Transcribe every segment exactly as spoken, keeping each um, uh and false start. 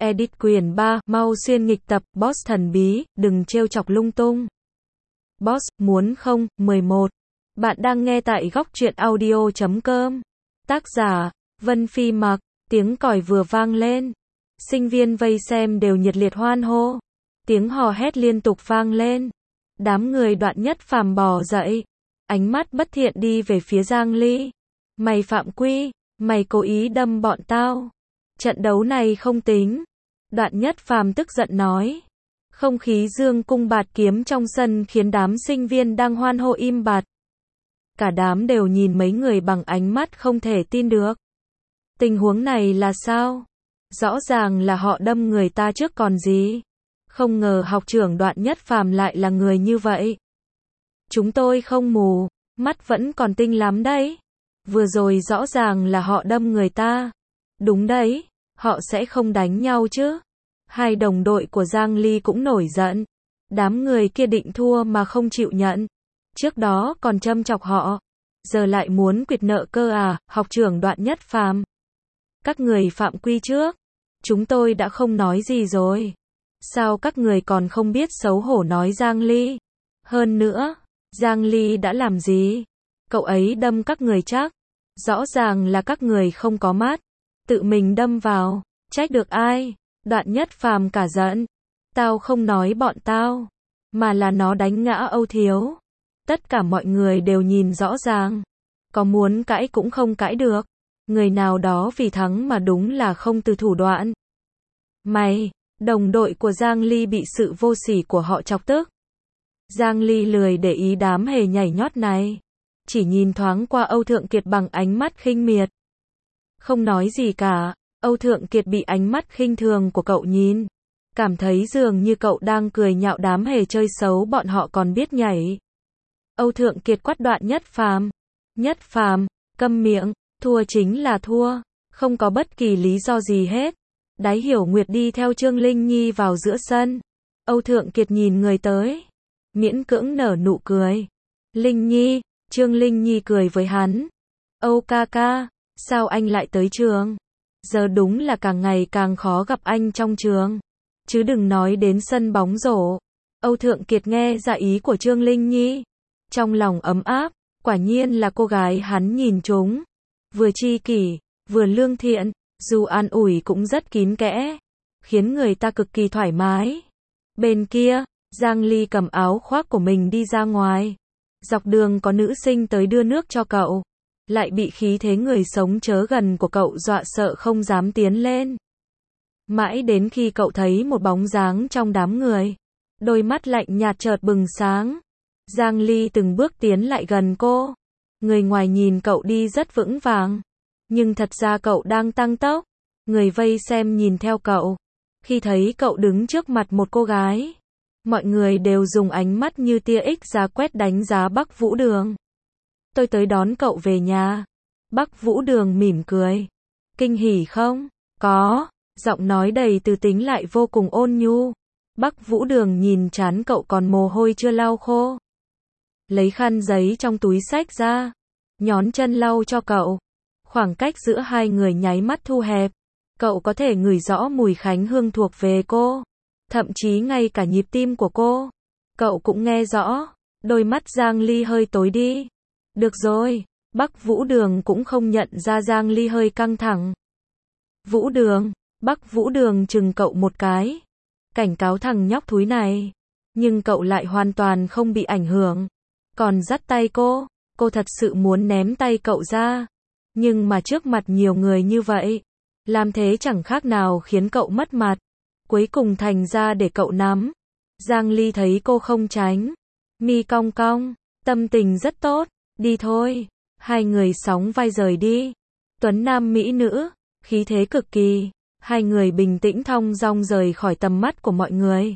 Edit quyển ba, mau xuyên nghịch tập, Boss thần bí, đừng trêu chọc lung tung. Boss, muốn không, mười một. Bạn đang nghe tại góc truyện audio chấm com. Tác giả, Vân Phi Mặc, tiếng còi vừa vang lên. Sinh viên vây xem đều nhiệt liệt hoan hô. Tiếng hò hét liên tục vang lên. Đám người Đoạn Nhất Phàm bò dậy. Ánh mắt bất thiện đi về phía Giang Ly. Mày phạm quy, mày cố ý đâm bọn tao. Trận đấu này không tính. Đoạn Nhất Phàm tức giận nói. Không khí dương cung bạt kiếm trong sân khiến đám sinh viên đang hoan hô im bặt. Cả đám đều nhìn mấy người bằng ánh mắt không thể tin được. Tình huống này là sao? Rõ ràng là họ đâm người ta trước còn gì. Không ngờ học trưởng Đoạn Nhất Phàm lại là người như vậy. Chúng tôi không mù, mắt vẫn còn tinh lắm đấy. Vừa rồi rõ ràng là họ đâm người ta. Đúng đấy, họ sẽ không đánh nhau chứ. Hai đồng đội của Giang Ly cũng nổi giận. Đám người kia định thua mà không chịu nhận. Trước đó còn châm chọc họ. Giờ lại muốn quỵt nợ cơ à, học trưởng Đoạn Nhất Phàm. Các người phạm quy trước. Chúng tôi đã không nói gì rồi. Sao các người còn không biết xấu hổ nói Giang Ly? Hơn nữa, Giang Ly đã làm gì? Cậu ấy đâm các người chắc. Rõ ràng là các người không có mắt. Tự mình đâm vào. Trách được ai? Đoạn Nhất Phàm cả giận. Tao không nói bọn tao. Mà là nó đánh ngã Âu Thiếu. Tất cả mọi người đều nhìn rõ ràng. Có muốn cãi cũng không cãi được. Người nào đó vì thắng mà đúng là không từ thủ đoạn. Mày, đồng đội của Giang Ly bị sự vô sỉ của họ chọc tức. Giang Ly lười để ý đám hề nhảy nhót này. Chỉ nhìn thoáng qua Âu Thượng Kiệt bằng ánh mắt khinh miệt. Không nói gì cả, Âu Thượng Kiệt bị ánh mắt khinh thường của cậu nhìn. Cảm thấy dường như cậu đang cười nhạo đám hề chơi xấu bọn họ còn biết nhảy. Âu Thượng Kiệt quát Đoạn Nhất Phàm. Nhất Phàm, câm miệng, thua chính là thua, không có bất kỳ lý do gì hết. Đái Hiểu Nguyệt đi theo Trương Linh Nhi vào giữa sân. Âu Thượng Kiệt nhìn người tới. Miễn cưỡng nở nụ cười. Linh Nhi, Trương Linh Nhi cười với hắn. Âu ca ca, sao anh lại tới trường? Giờ đúng là càng ngày càng khó gặp anh trong trường. Chứ đừng nói đến sân bóng rổ. Âu Thượng Kiệt nghe ra ý của Trương Linh Nhi. Trong lòng ấm áp, quả nhiên là cô gái hắn nhìn trúng. Vừa tri kỷ, vừa lương thiện, dù an ủi cũng rất kín kẽ. Khiến người ta cực kỳ thoải mái. Bên kia, Giang Ly cầm áo khoác của mình đi ra ngoài. Dọc đường có nữ sinh tới đưa nước cho cậu. Lại bị khí thế người sống chớ gần của cậu dọa sợ không dám tiến lên. Mãi đến khi cậu thấy một bóng dáng trong đám người. Đôi mắt lạnh nhạt chợt bừng sáng. Giang Ly từng bước tiến lại gần cô. Người ngoài nhìn cậu đi rất vững vàng. Nhưng thật ra cậu đang tăng tốc. Người vây xem nhìn theo cậu. Khi thấy cậu đứng trước mặt một cô gái. Mọi người đều dùng ánh mắt như tia ích giá quét đánh giá Bắc Vũ Đường. Tôi tới đón cậu về nhà. Bắc Vũ Đường mỉm cười. Kinh hỉ không? Có. Giọng nói đầy từ tính lại vô cùng ôn nhu. Bắc Vũ Đường nhìn trán cậu còn mồ hôi chưa lau khô. Lấy khăn giấy trong túi xách ra. Nhón chân lau cho cậu. Khoảng cách giữa hai người nháy mắt thu hẹp. Cậu có thể ngửi rõ mùi khánh hương thuộc về cô. Thậm chí ngay cả nhịp tim của cô. Cậu cũng nghe rõ. Đôi mắt Giang Ly hơi tối đi. Được rồi. Bắc Vũ Đường cũng không nhận ra Giang Ly hơi căng thẳng. Vũ Đường. Bắc Vũ Đường chừng cậu một cái. Cảnh cáo thằng nhóc thúi này. Nhưng cậu lại hoàn toàn không bị ảnh hưởng. Còn dắt tay cô. Cô thật sự muốn ném tay cậu ra. Nhưng mà trước mặt nhiều người như vậy. Làm thế chẳng khác nào khiến cậu mất mặt. Cuối cùng thành ra để cậu nắm. Giang Ly thấy cô không tránh. Mi cong cong. Tâm tình rất tốt. Đi thôi. Hai người sóng vai rời đi. Tuấn nam mỹ nữ. Khí thế cực kỳ. Hai người bình tĩnh thong dong rời khỏi tầm mắt của mọi người.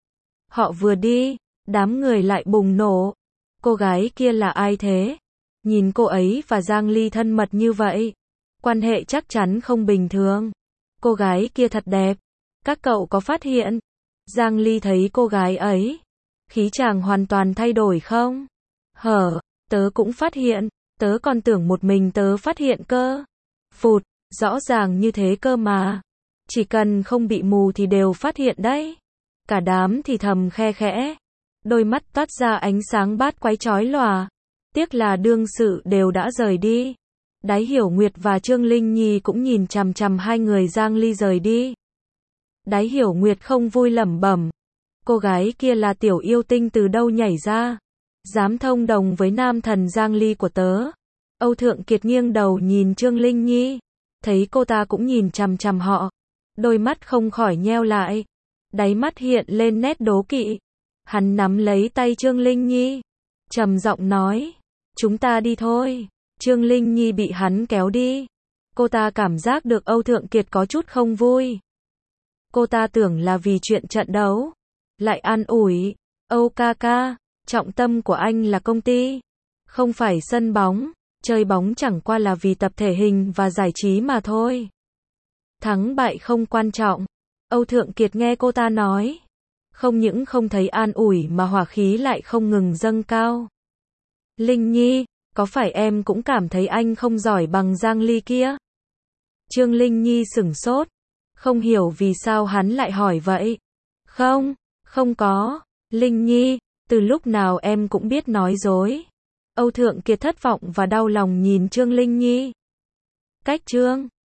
Họ vừa đi. Đám người lại bùng nổ. Cô gái kia là ai thế? Nhìn cô ấy và Giang Ly thân mật như vậy. Quan hệ chắc chắn không bình thường. Cô gái kia thật đẹp. Các cậu có phát hiện? Giang Ly thấy cô gái ấy. Khí chàng hoàn toàn thay đổi không? Hở, tớ cũng phát hiện. Tớ còn tưởng một mình tớ phát hiện cơ. Phụt, rõ ràng như thế cơ mà. Chỉ cần không bị mù thì đều phát hiện đấy. Cả đám thì thầm khe khẽ. Đôi mắt toát ra ánh sáng bát quái chói lòa. Tiếc là đương sự đều đã rời đi. Đái Hiểu Nguyệt và Trương Linh Nhi cũng nhìn chằm chằm hai người Giang Ly rời đi. Đái Hiểu Nguyệt không vui lẩm bẩm. Cô gái kia là tiểu yêu tinh từ đâu nhảy ra. Dám thông đồng với nam thần Giang Ly của tớ. Âu Thượng Kiệt nghiêng đầu nhìn Trương Linh Nhi. Thấy cô ta cũng nhìn chằm chằm họ. Đôi mắt không khỏi nheo lại. Đáy mắt hiện lên nét đố kỵ. Hắn nắm lấy tay Trương Linh Nhi. Trầm giọng nói. Chúng ta đi thôi. Trương Linh Nhi bị hắn kéo đi. Cô ta cảm giác được Âu Thượng Kiệt có chút không vui. Cô ta tưởng là vì chuyện trận đấu. Lại an ủi. Âu ca ca, trọng tâm của anh là công ty. Không phải sân bóng. Chơi bóng chẳng qua là vì tập thể hình và giải trí mà thôi. Thắng bại không quan trọng. Âu Thượng Kiệt nghe cô ta nói. Không những không thấy an ủi mà hỏa khí lại không ngừng dâng cao. Linh Nhi, có phải em cũng cảm thấy anh không giỏi bằng Giang Ly kia? Trương Linh Nhi sửng sốt. Không hiểu vì sao hắn lại hỏi vậy. Không, không có. Linh Nhi, từ lúc nào em cũng biết nói dối. Âu Thượng Kiệt thất vọng và đau lòng nhìn Trương Linh Nhi. Cách Trương